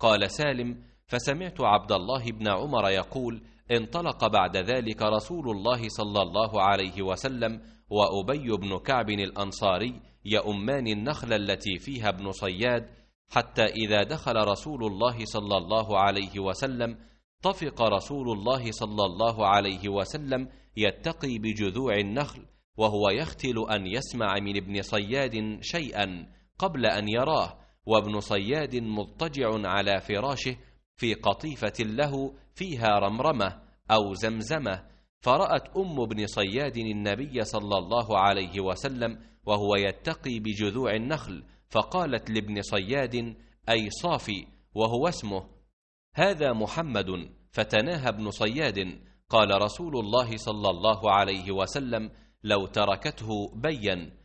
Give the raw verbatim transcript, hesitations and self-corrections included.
قال سالم: فسمعت عبد الله بن عمر يقول: انطلق بعد ذلك رسول الله صلى الله عليه وسلم وأبي بن كعب الأنصاري يؤمان النخل التي فيها ابن صياد، حتى إذا دخل رسول الله صلى الله عليه وسلم طفق رسول الله صلى الله عليه وسلم يتقي بجذوع النخل، وهو يختل أن يسمع من ابن صياد شيئا قبل أن يراه، وابن صياد مضطجع على فراشه في قطيفة له فيها رمرمة أو زمزمة، فرأت أم ابن صياد النبي صلى الله عليه وسلم وهو يتقي بجذوع النخل، فقالت لابن صياد: أي صافي، وهو اسمه: هذا محمد. فتناهى ابن صياد. قال رسول الله صلى الله عليه وسلم: لو تركته بين.